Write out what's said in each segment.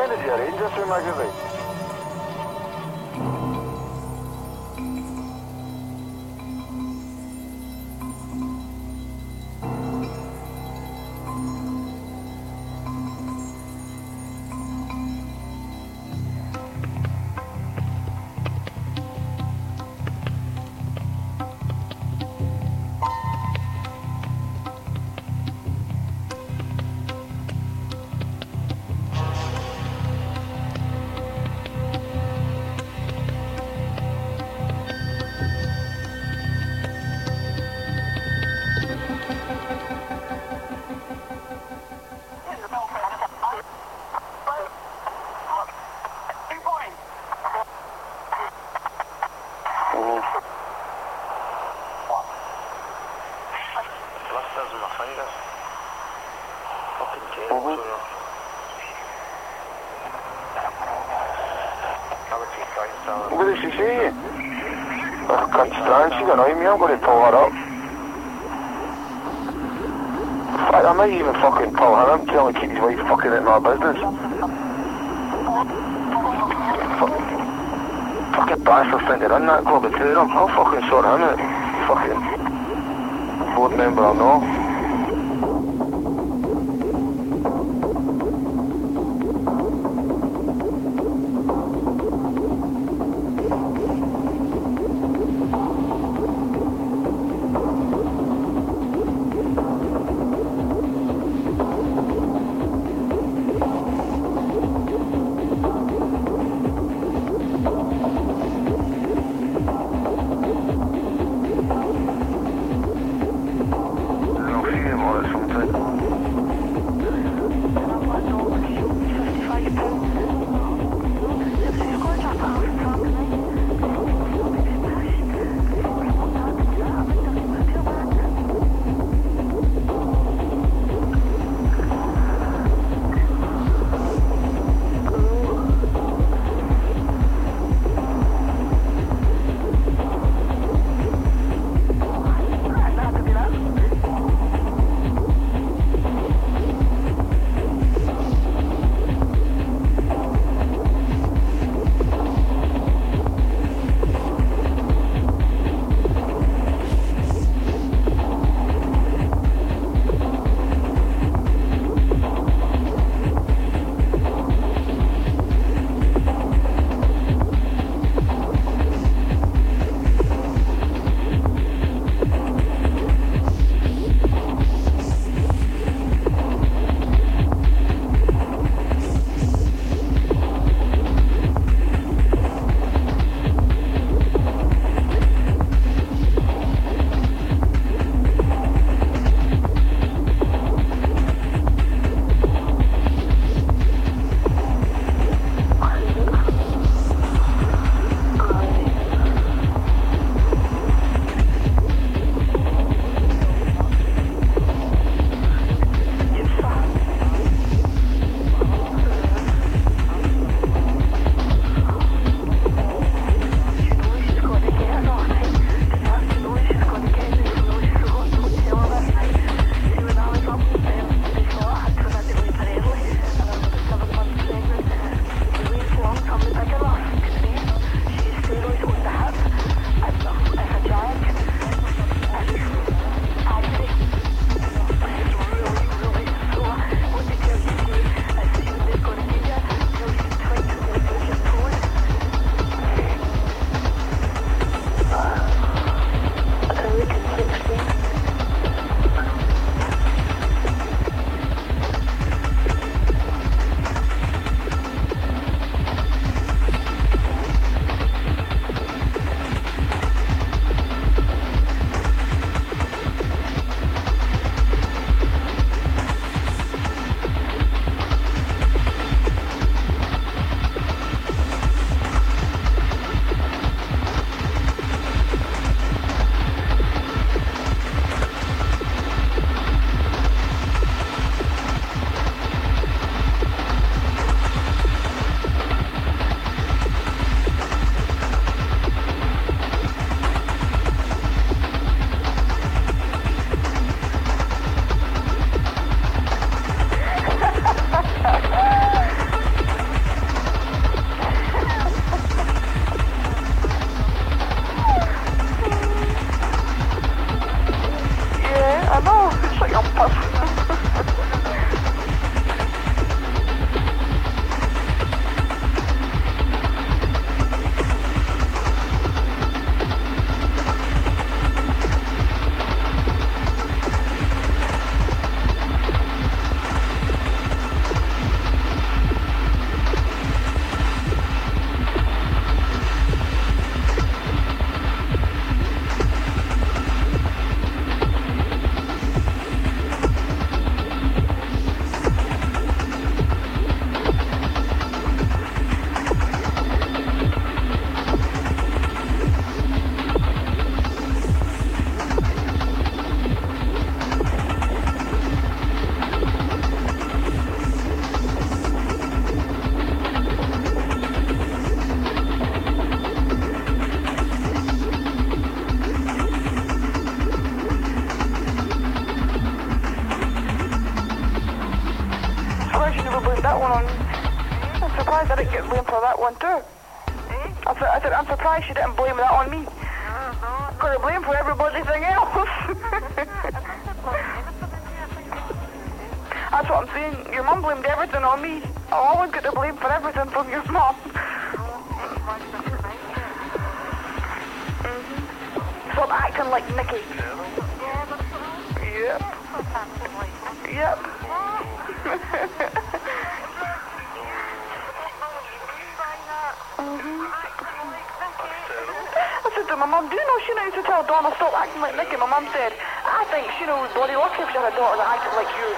manager, Industry Magazine. What did she say? Oh, God, strange, she don't know me, I'm going to pull her up. I might even fucking pull her up, telling keep his wife fucking in our business. Fucking bastard think to run that club of two of them. I'll fucking sort him out. Fucking board member or no. surprised I didn't get blamed for that one too. I said I'm surprised she didn't blame that on me. Got to blame for everything else. That's what I'm saying. Your mum blamed everything on me. I'll always get the blame for everything from your mum. Stop acting like Nikki. Yep. Yep. I said to my mum, do you know she used to tell Donna stop acting like Nikki? My mum said, I think she knows bloody lucky if she had a daughter that acted like you.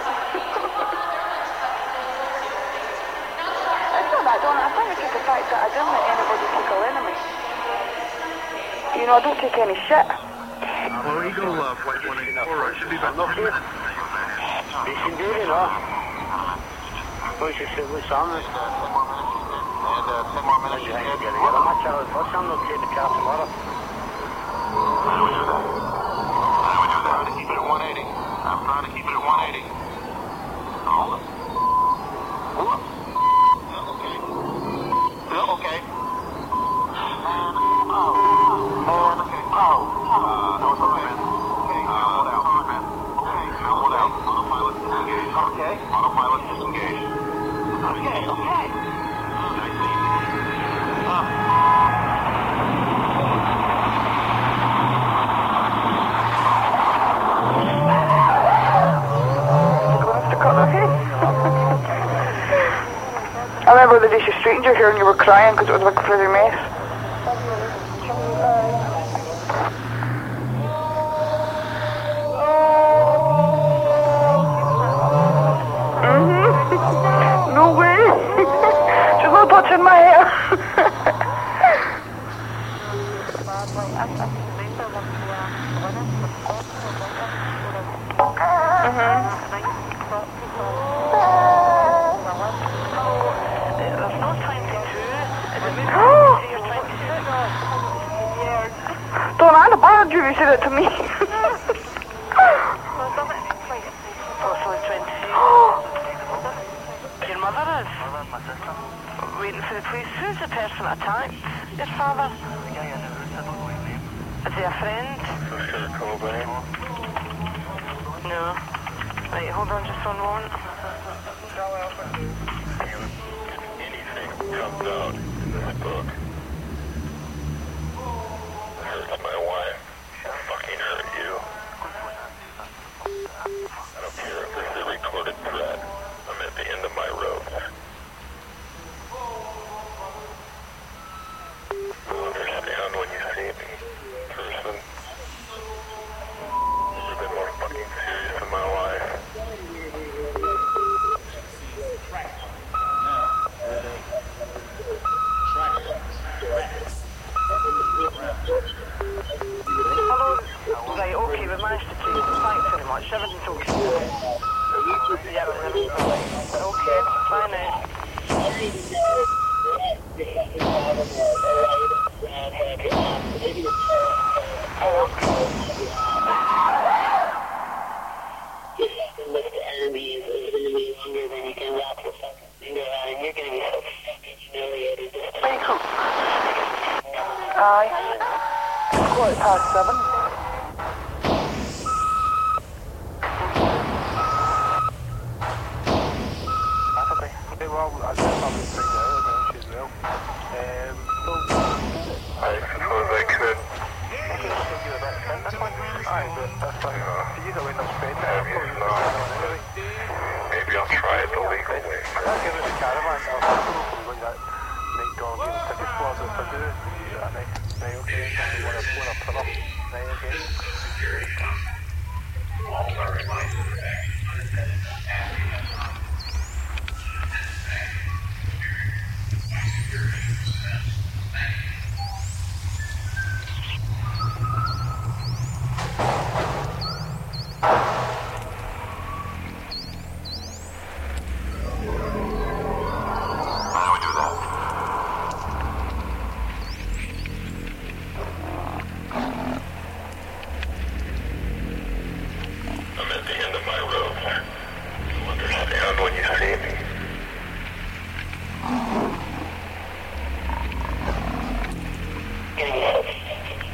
It's not that, Donna. I think it's just the fact that I don't let anybody tickle enemy. You know, I don't take any shit. Well, ego love, like when it's alright, should be back. I'm not here. You can do it, huh? What's your silly song? And 10 more minutes. You ain't getting it. I'm not telling us. I'm not taking the car tomorrow. How do we do that? I'm trying to keep it at 180. I'm trying to keep it at 180. Hold it. Hold up. Yeah, okay. No, it's okay, man. Okay, hold out. Okay, hold out. Autopilot disengaged. Okay. Autopilot disengaged. Okay. Nice and easy. I remember the day she straightened your hair and you were crying because it was like a bloody mess. No way. She's not touching my hair. Don't I abandon you if you said it to me. Your mother is? Waiting for the police. Who's the person that attacked your father? Is he a friend? No. Right, hold on just one moment. Anything comes out in this book hurts my wife. Fucking hurt you. I don't care if this is a recorded threat. I'm at the end of my rope. You'll understand when you see me, person. Never been more fucking serious in my life. Hello? Right, okay, we managed to take it. Thanks very much. Everything's okay. Yeah, everything's alright. Okay, bye now. Aye. 7:15. That's okay. Okay, well, I guess I'll be straight out of the issue as well. I suppose I could. Aye, but that's fine. To use a way of spending Maybe I'll try it the legal way. I'll give it a caravan. I'll probably like that night dog in the ticket closet if I do it. Right, okay. I want to put up. Right, okay.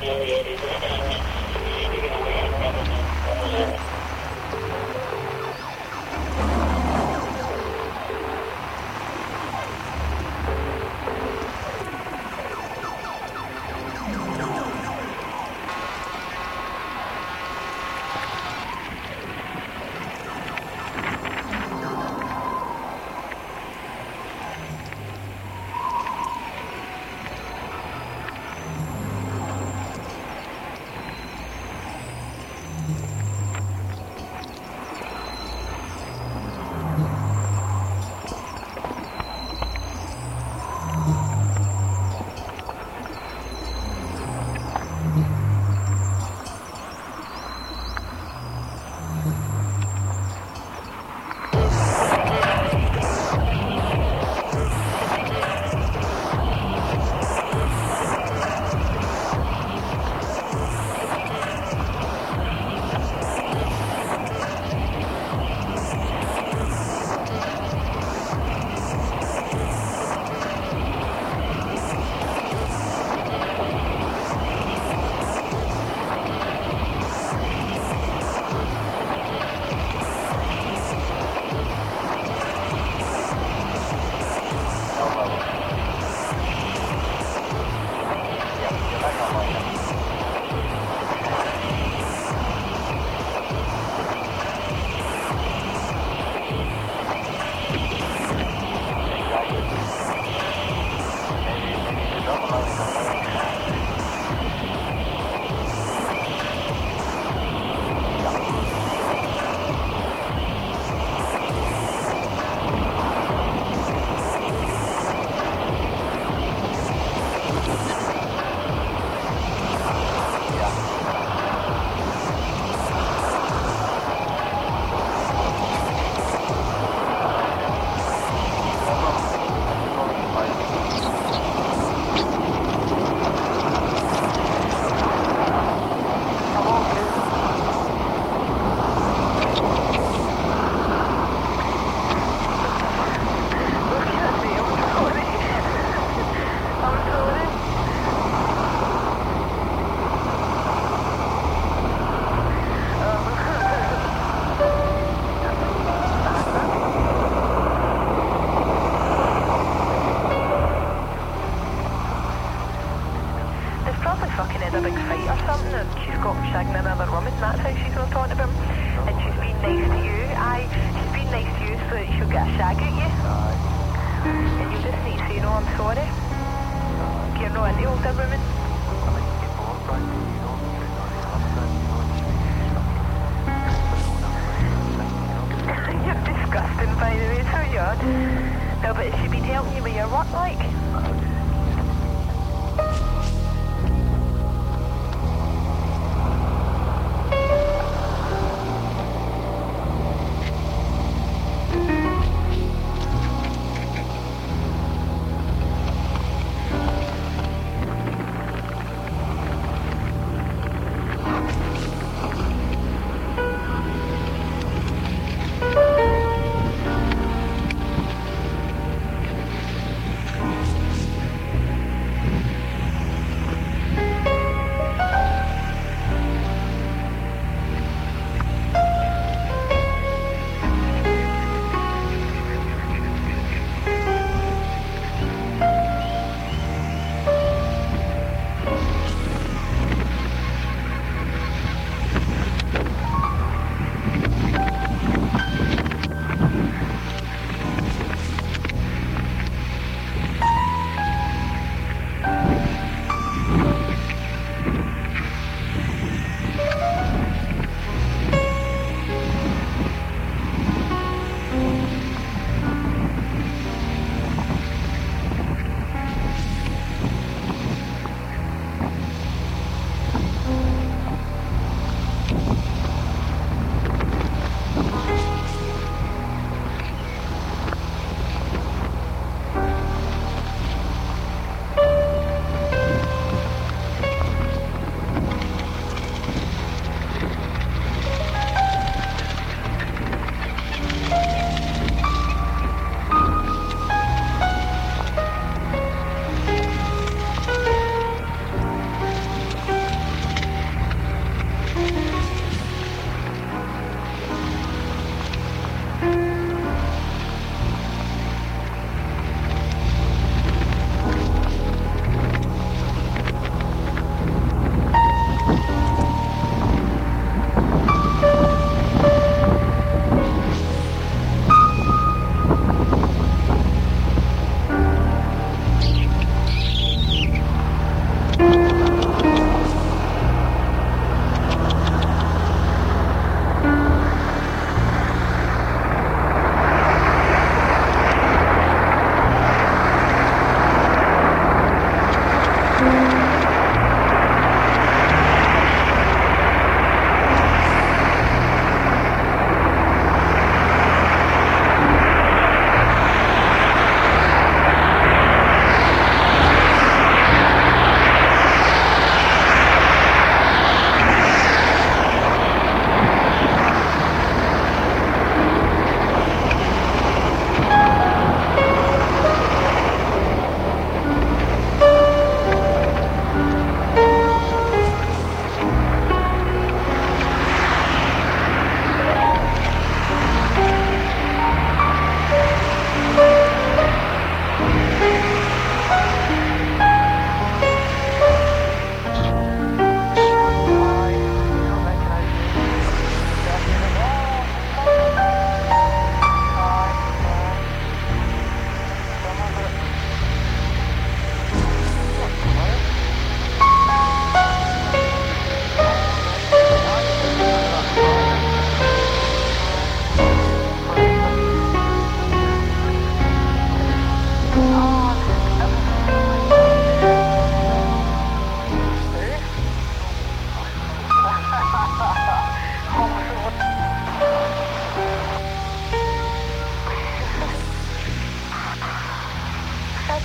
No, but has she been helping you with your work, like?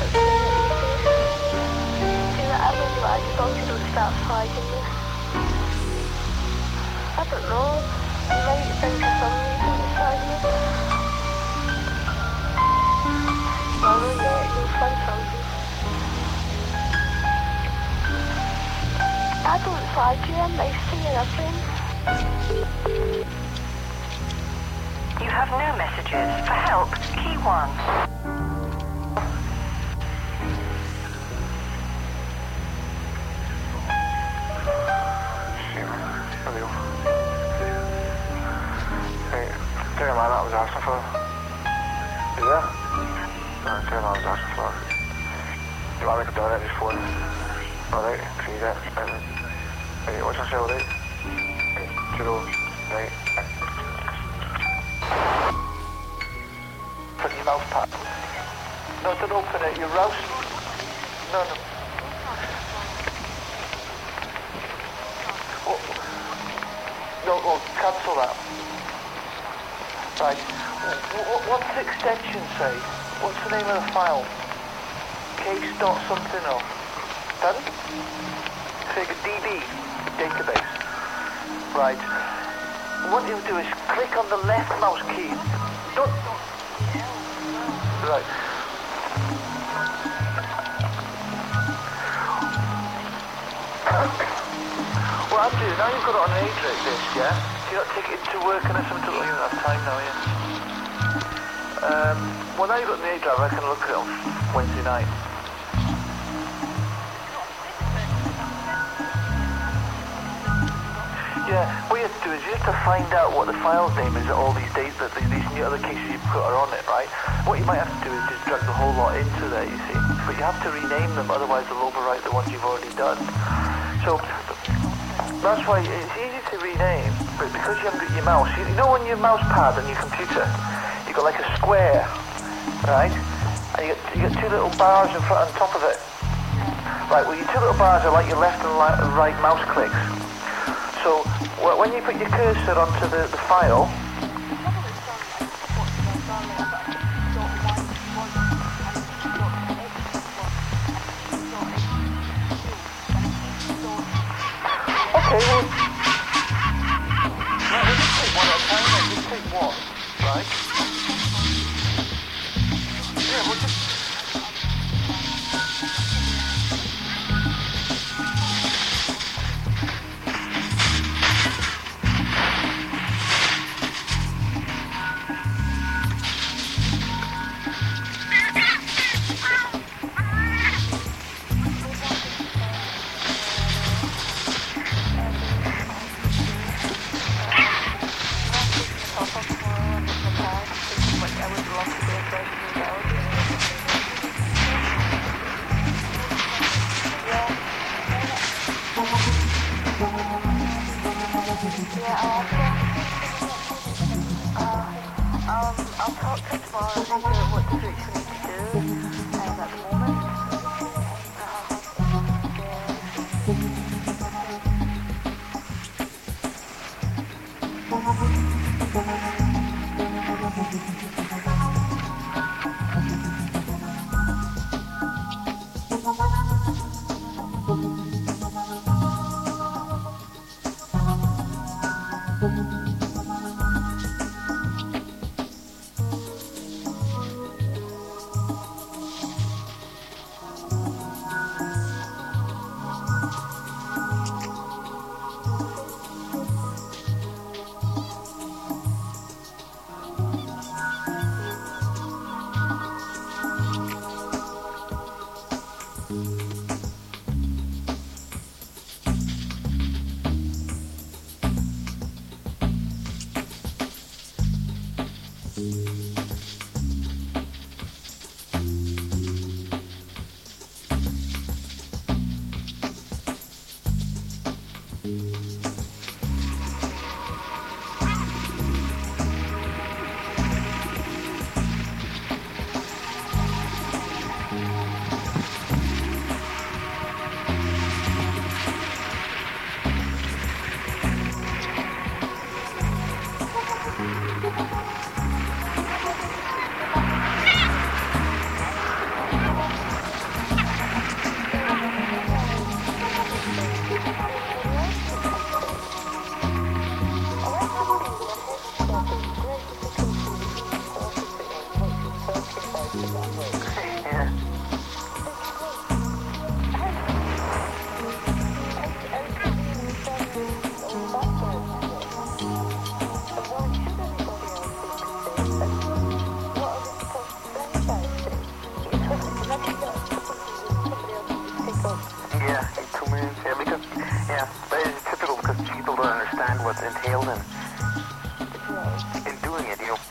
I just thought you don't start fighting me. I don't know. You might think of some reason to fight me. Well, yeah, you'll find something. I don't fight you. I'm nice to you, friend. You have no messages. For help, key 1. Man, that was asking for. Is that? No, I was asking for. You want me to do that just for? Alright, see that. Right, what's your cell, right? 0, right. Put your mouth pad. No, don't open it, you're rousing. No. No, cancel that. Right. What's the extension say? What's the name of the file? Case dot something or? Pardon? Say a DB database. Right. What you do is click on the left mouse key. Don't. Right. What I'm doing now, you've got it on an A-Drake disk, yeah? Do you not take it into work and something? You don't have time now, yeah? Well, now you've got the A-Drive, I can look at it on Wednesday night. Yeah, what you have to do is you have to find out what the file's name is that all these dates, that these new other cases you've put are on it, right? What you might have to do is just drag the whole lot into there, you see? But you have to rename them, otherwise they'll overwrite the ones you've already done. So, that's why it's easy to rename, but because you haven't got your mouse, you know on your mouse pad on your computer, you've got like a square, right? And you got two little bars in front and top of it. Right, well your two little bars are like your left and right mouse clicks. So when you put your cursor onto the file, okay, well, right, we'll just take one at a time then. Just take one, right? Yeah, we'll just... I'll talk to you tomorrow and figure out what the route we need to do at the moment. failed in doing it, you know.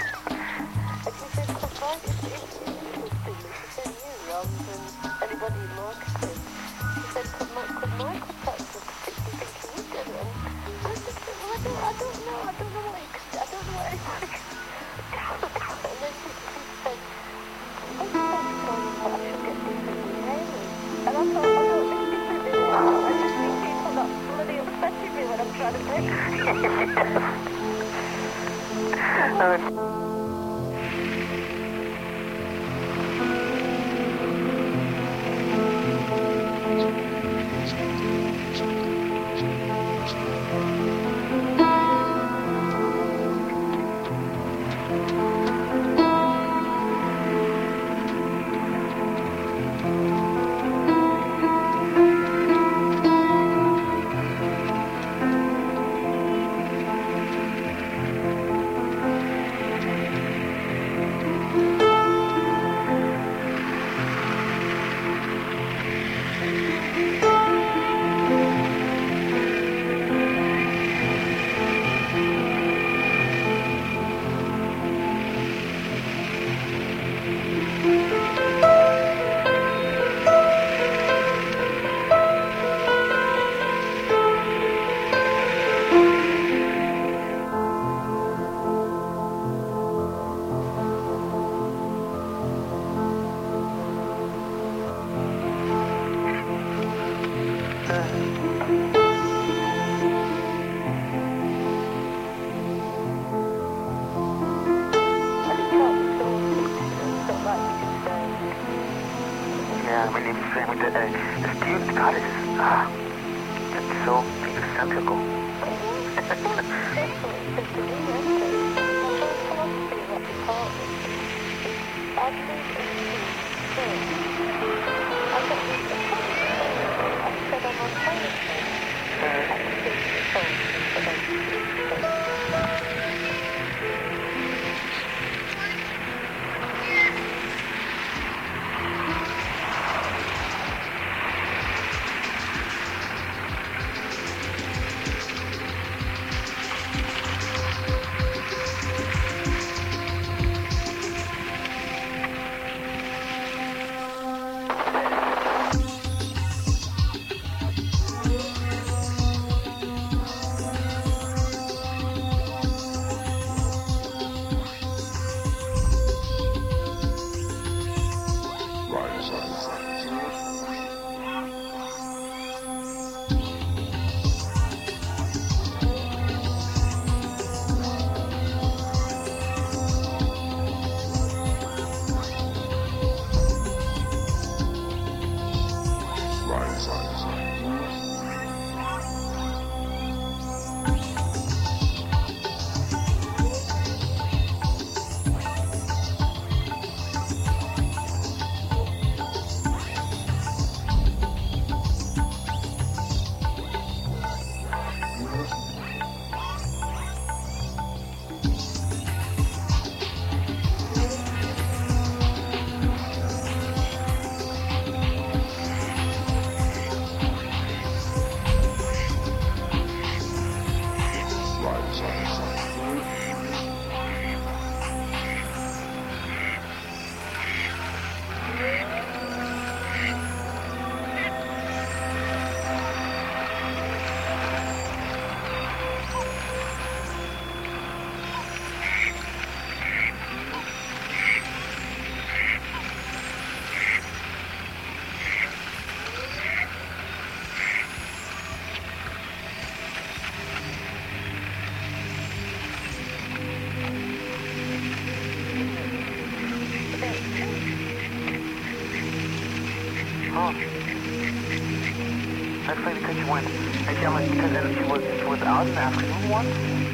That's funny because you went, and she like, because then she was out in the afternoon once?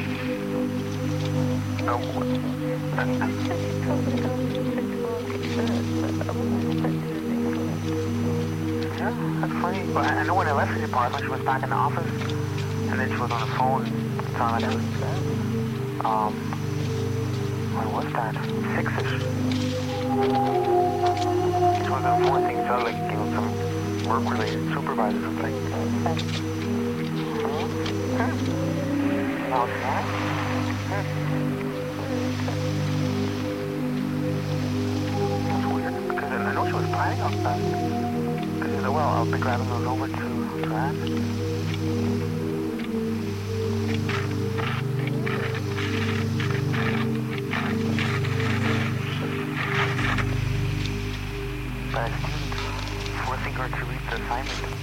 No, yeah, that's funny. But I know when I left the department, she was back in the office, and then she was on the phone telling us, when was that? 6-ish. She was on the phone things out, like, you know, some work-related supervisor or something. That's weird, because I know she was planning on that. Because she said, well, I'll be grabbing those over to Anne. But I didn't forcing her to read the assignment.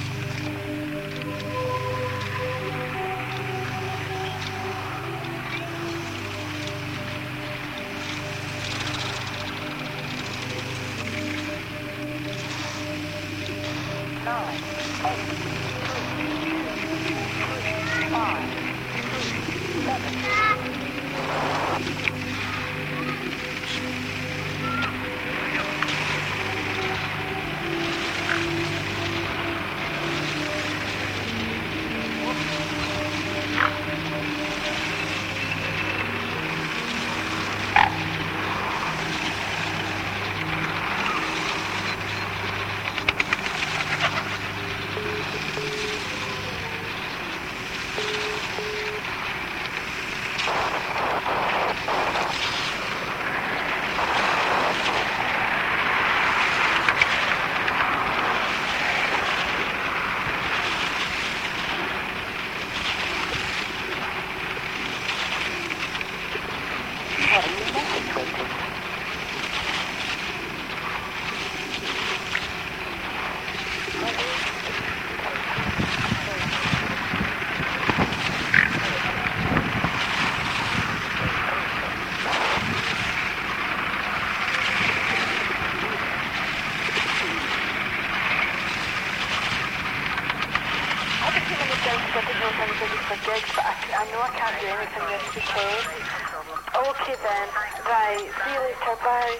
I know I can't do anything this weekend. Okay then. Right. See you later. Bye.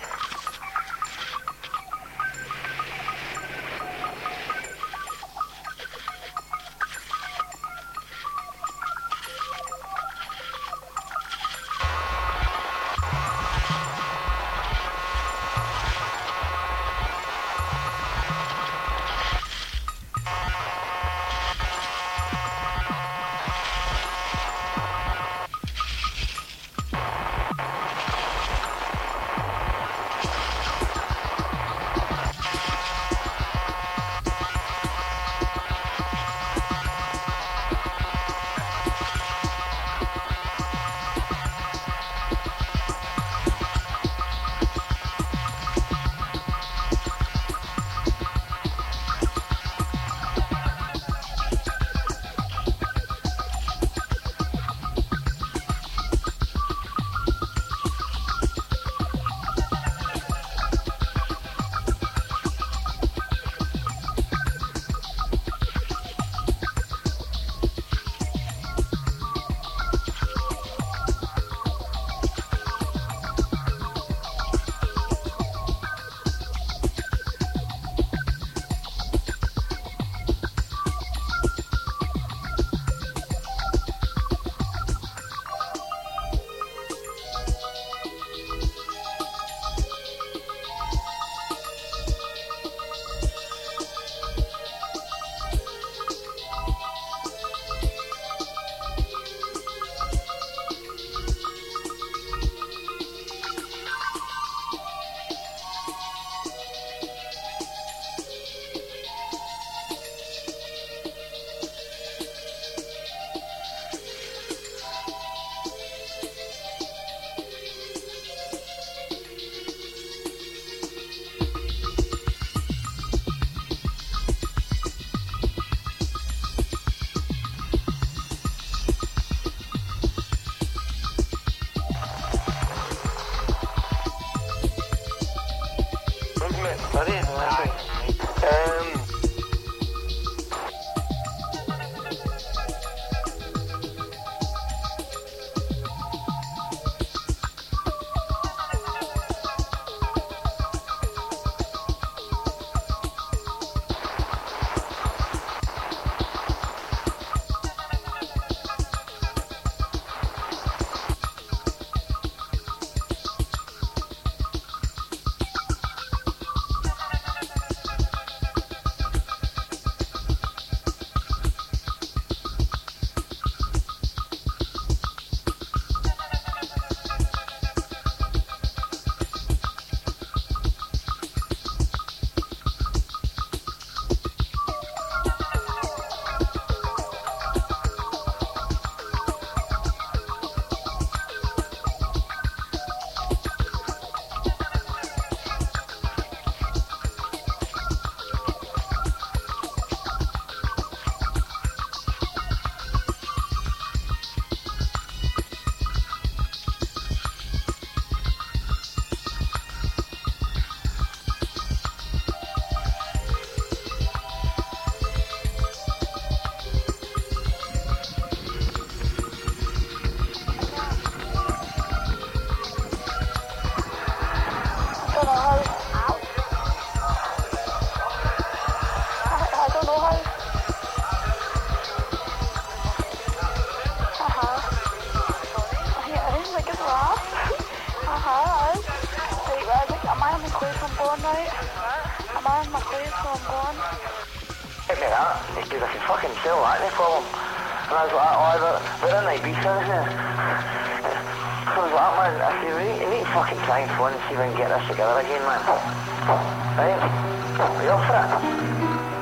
my place, so I'm gone. Get me that, because I can fucking sell that, no problem. And I was like, we're in Ibiza, isn't it? So I was like, man, I said, we need to fucking try and phone and see if we can get this together again, man. Right? Are you up for it?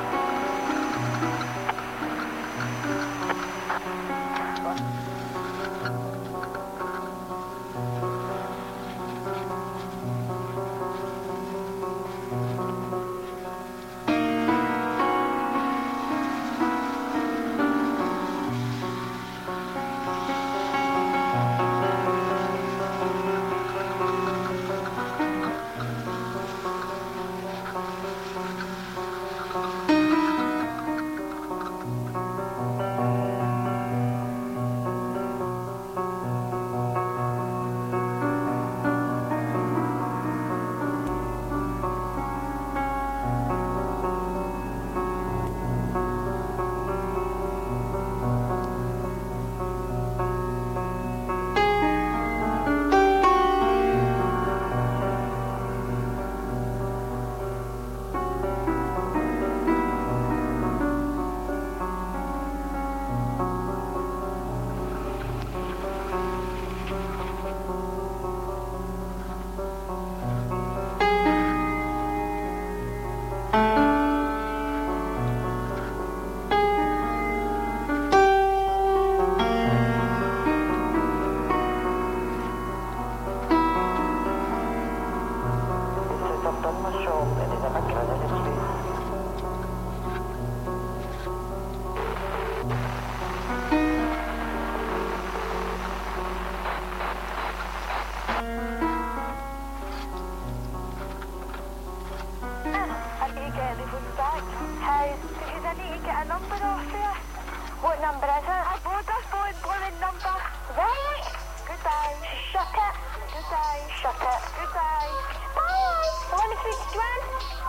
What number is it? A Vodafone blooming number. What? Goodbye. Shut it. Goodbye. Shut it. Goodbye. Bye. I want to speak to Joanne.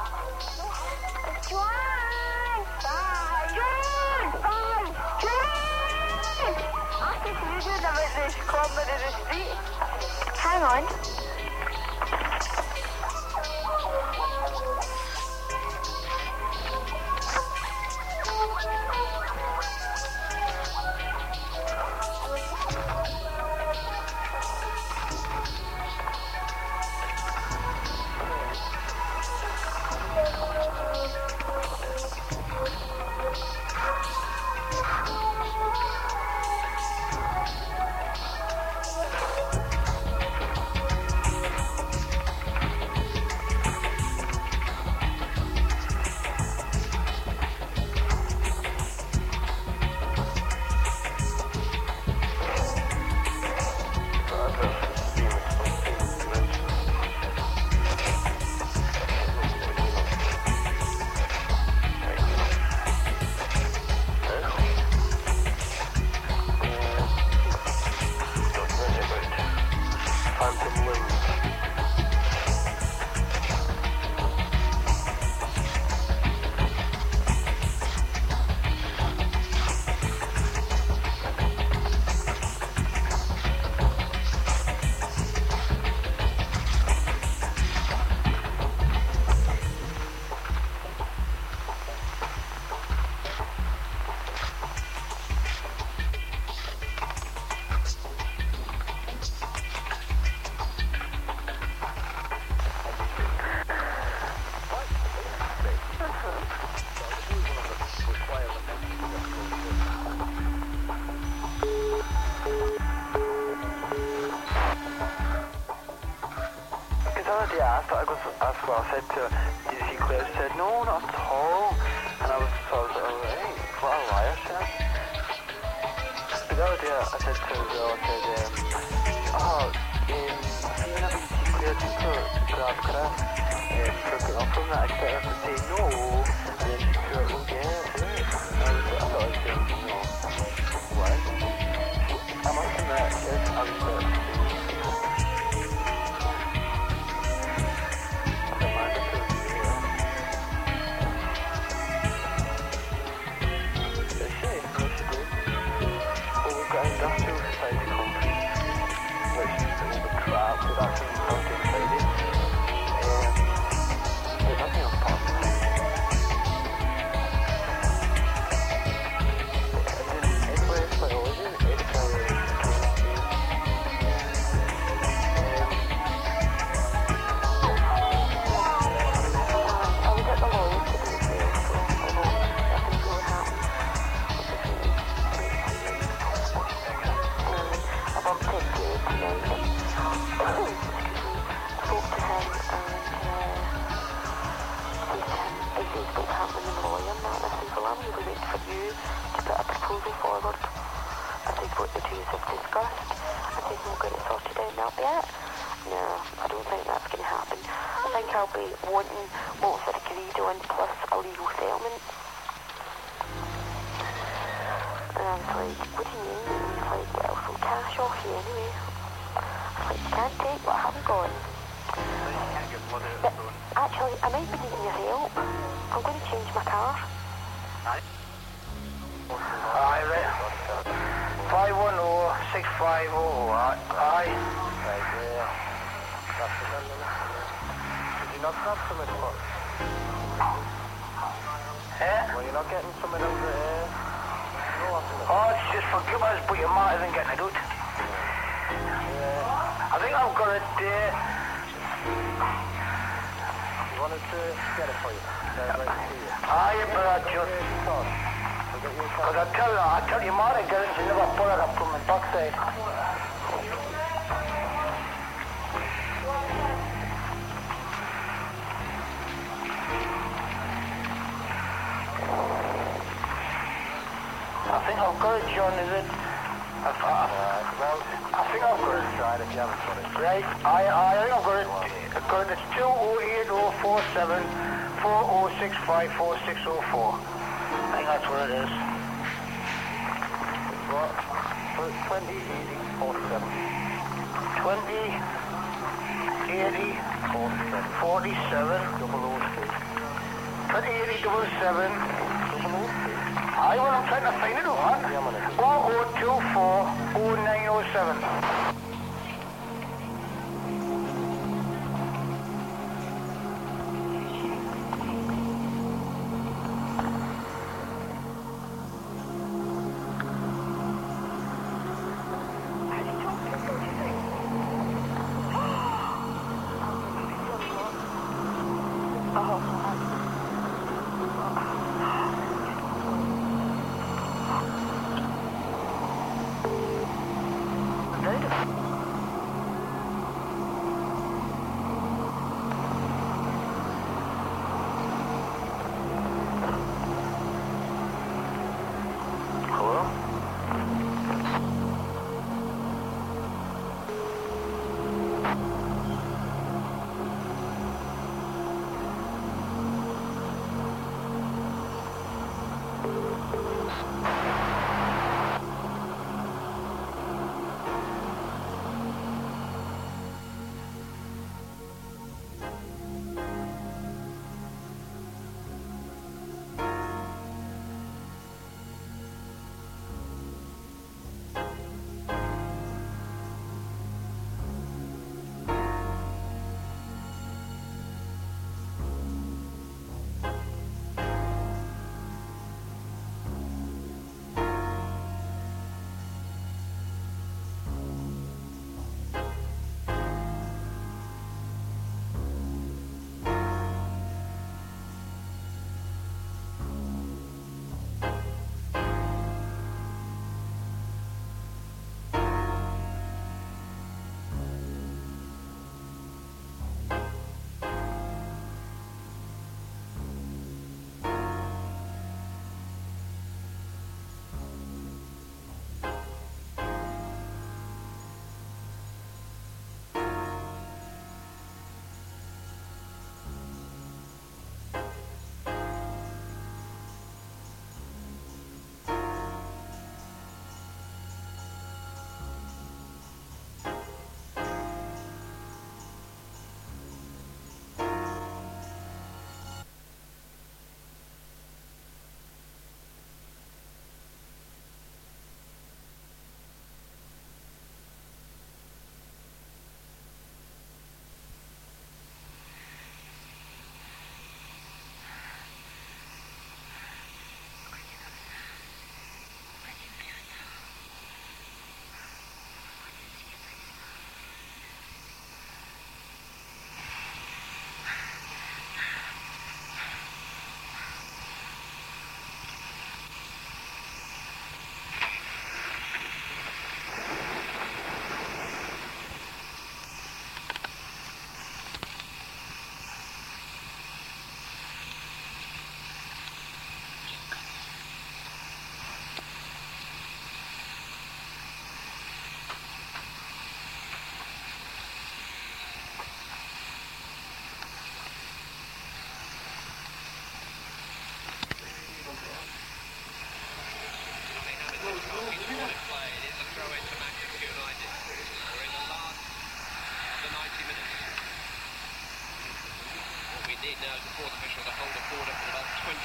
Joanne. Bye. Joanne. Bye. Joanne. After you do them at this corner of the street. Hang on. That's what I said to her. Did you see Claire? She said, no, not at all. And I was sort of like, hey, what a liar, she said. But the other day I said to her, see whenever you see Claire, just to grab Chris, for putting up from that, I expect her to say no, and then she threw it, well, yeah, do it. And I thought I was saying, no, what? I must admit, yes, I was a bit industrial society company, which is all the crap, so that's what we built inside it. There's nothing else possible. go forward. I think what the two have discussed, I think we'll get it sorted out and that'll be it. No, I don't think that's going to happen. I think I'll be wanting what was agreed on plus a legal settlement. And I was like, what do you mean? And he's like, well, some cash off you anyway. I was like, you can't take what I haven't got. But actually, I might be needing your help. I'm going to change my car. Aye, right. 510-650, aye. Right, yeah. Did you not have some in what? Eh? Well, you're not getting some in over there? Oh, it's just for gibbers, but you might have been getting it out. Yeah. I think I've got it there. You wanted to get it for you? Aye, but I just... Because I tell you, Marty girls, you never pull it up from the backside. I think I've got it, John, is it? I think I've got it. Right, if you haven't got it. Right, I think I've got it. It's 208-047 4065 4604. I think that's what it is. What? 2080 47. 2080 47 002. 2080 77 002. I well, I'm trying to find it on. 4024 0907.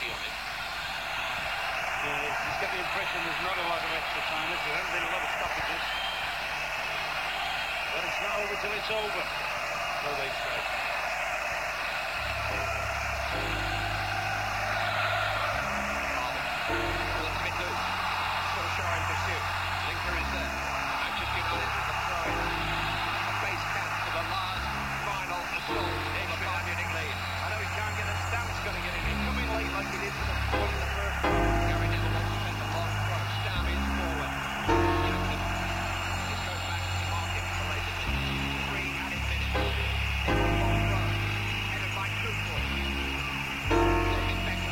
quality on it. Yeah, just get the impression there's not a lot of extra timers. There haven't been a lot of stoppages. But it's not over till it's over, so they say. Smith loose. Solskjaer in pursuit. Linker is there. Manchester United with the throw. A base camp for the last final assault in the Bayern Munich lead. I know he can't get a stance going to get him. He's coming late like he did for the point in the first half. Gary Neville wants to send the long throw. Stam is forward. Jackson. It goes back to the market for later minutes. 3 added minutes. Long throw. Headed by Kufel. David Beckham.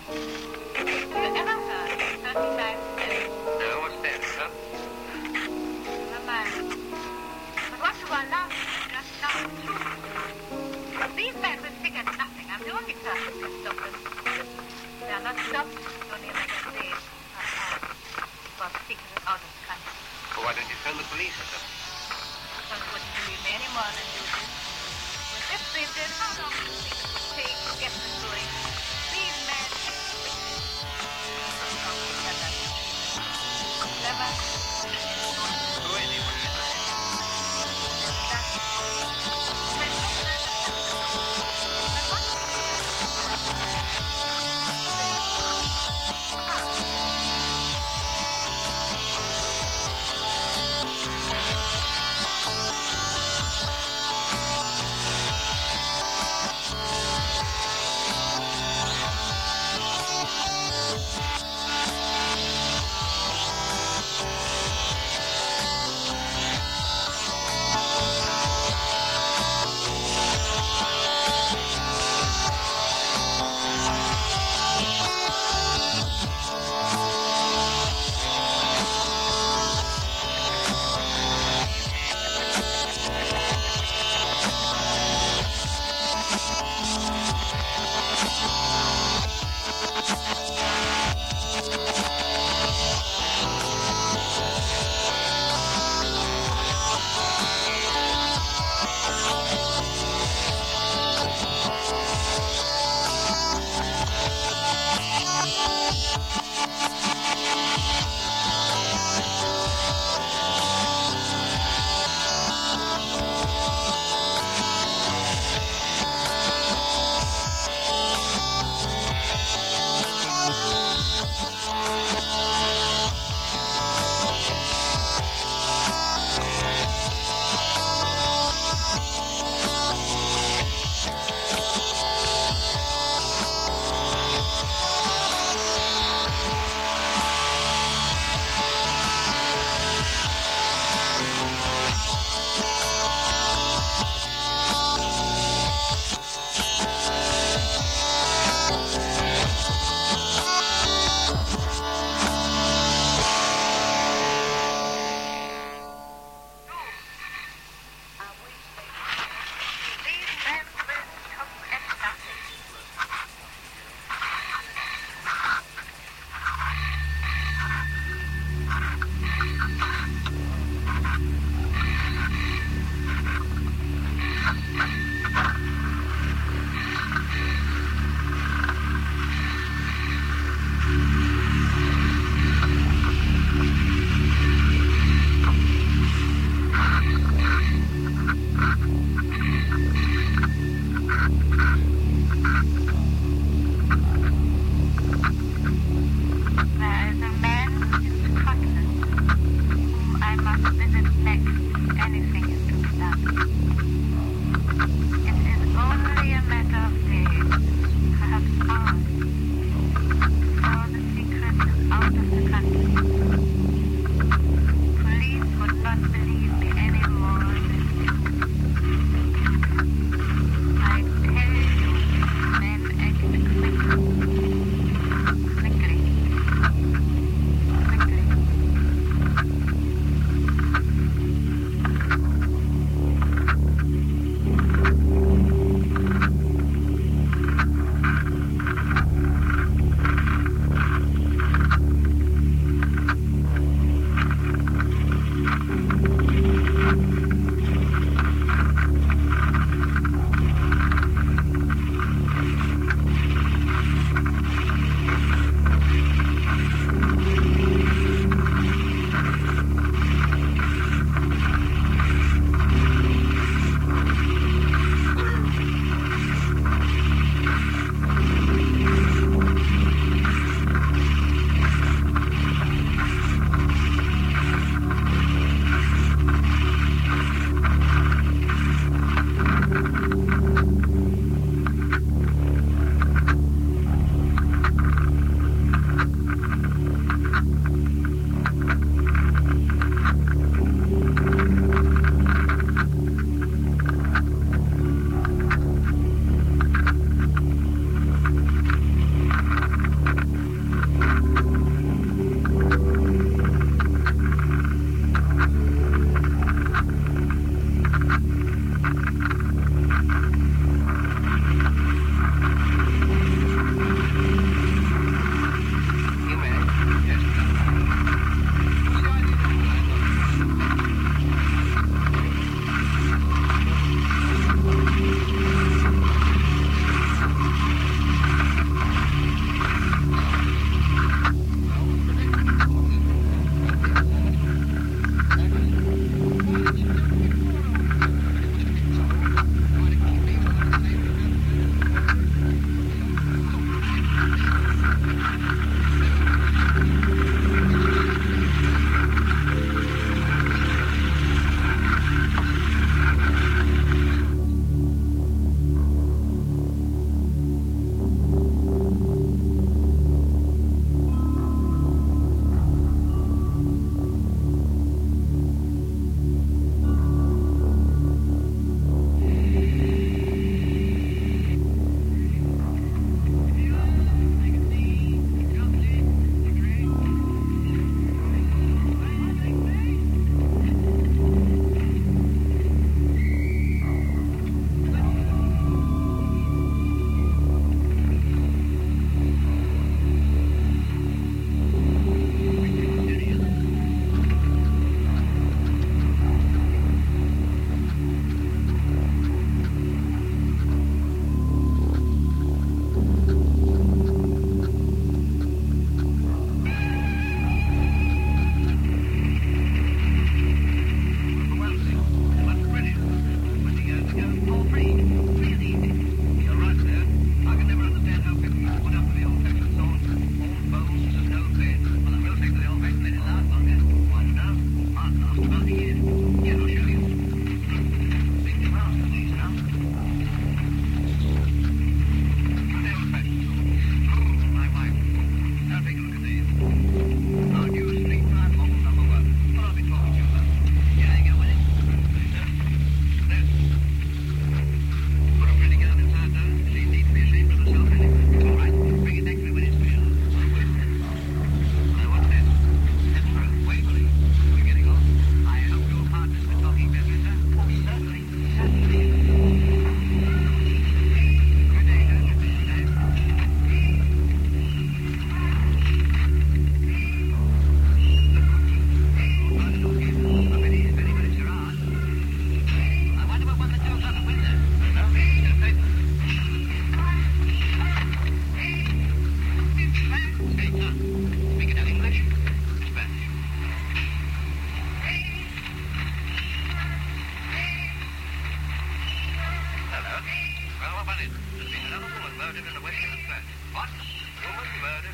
Have you ever heard of 30 man steps? No, what's that, huh? A man. But what you are laughing at just not the truth. These men will stick at nothing. I'm the only person who can stop them. They are not stopped, only like I say, for secret out of the country. Well, why don't you phone the police or something? Because it wouldn't believe me any more than you do. Well, if they did, how long do you think it would take to get them going? These men... Clever. Who anyway?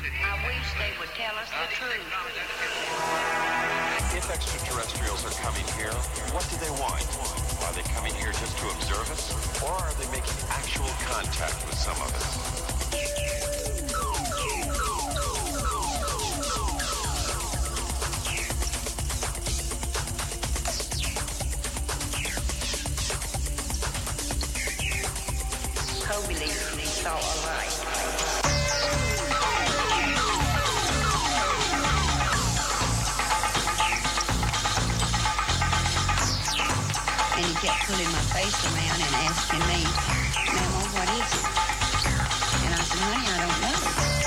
I wish they would tell us the truth. If extraterrestrials are coming here, what do they want? Are they coming here just to observe us? Or are they making actual contact with some of us? Co-believers saw a light. And he kept pulling my face around and asking me, Mama, what is it? And I said, honey, I don't know.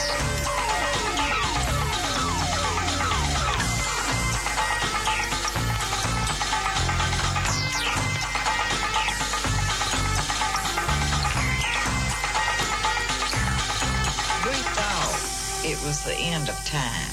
We thought it was the end of time.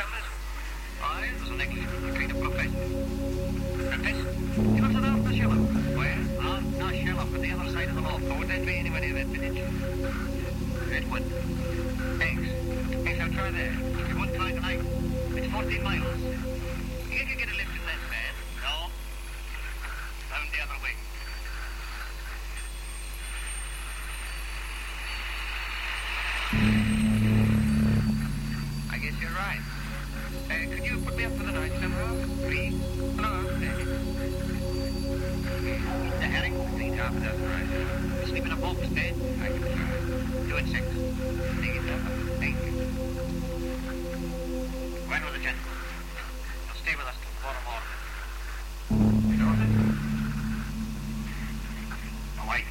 newcomers? I was an Englishman. I treat a professor. Professor? You must have asked the Sherlock. Where? No, Sherlock, on the other side of the law. Would that be anybody of that village? It would. Thanks. Thanks, I'll try there. You won't try tonight. It's 14 miles. You can get a lift in that van. No? Round the other way. I guess you're right. Could you put me up for the night somehow? Please? No, thank you. The herring? Please, half a dozen, right? Sleep in a box bed? I can try. 2 and 6. Take it up. Thank you. When will the gentleman? He'll stay with us till tomorrow morning. You know that? My wife.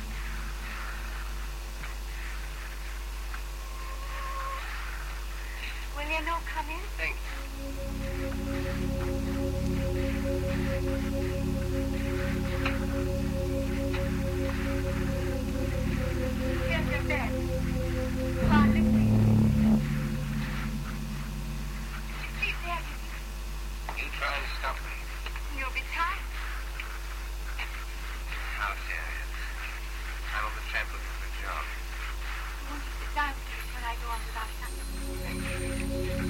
Will you no come in? Thank you. Here's your bed. Father, please, Dad, You try and stop me. you'll be tired. How dare you? I'm on the tramp looking for a job. Won't you sit down, please, when I go on with our supper?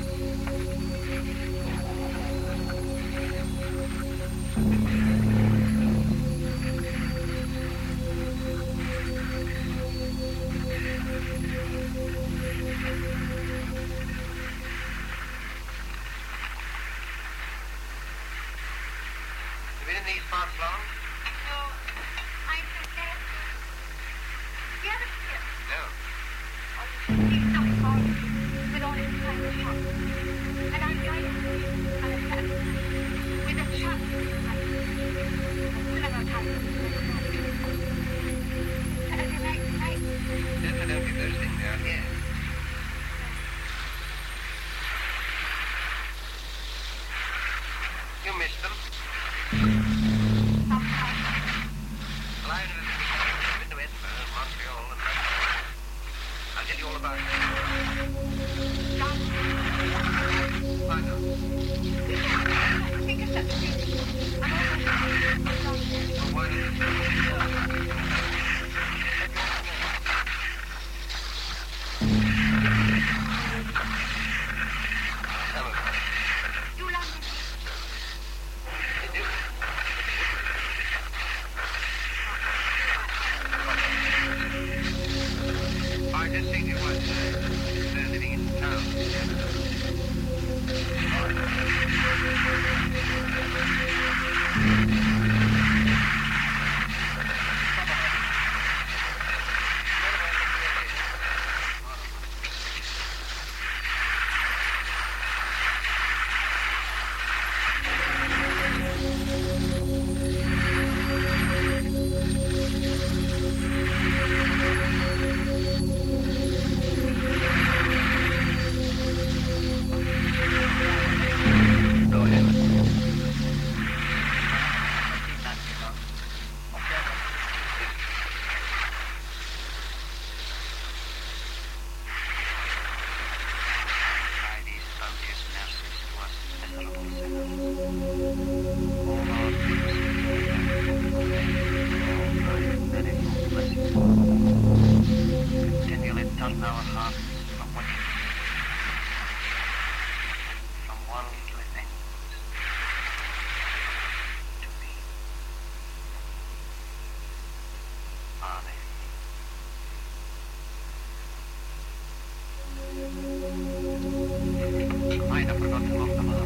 You been in these parts long? No, I'm from there. You ever see it? No. Oh, he's so hard with all his kind of shop. And I'm going to with a chap. We'll have a time. Every night tonight. Philadelphia bursting down here. You missed them. Sometimes. Well, I've been to Edinburgh and Montreal and London. I'll tell you all about it. I know. Think of such things. I'm almost So why don't you Some of them. you love me. They do. I just think it was they're living in town. Go ahead. Try these bounteous nurses to us miserable sinners. All our continually turn our hearts from wishing, from worldly things, to thee. Amen. Might have forgotten to lock them up.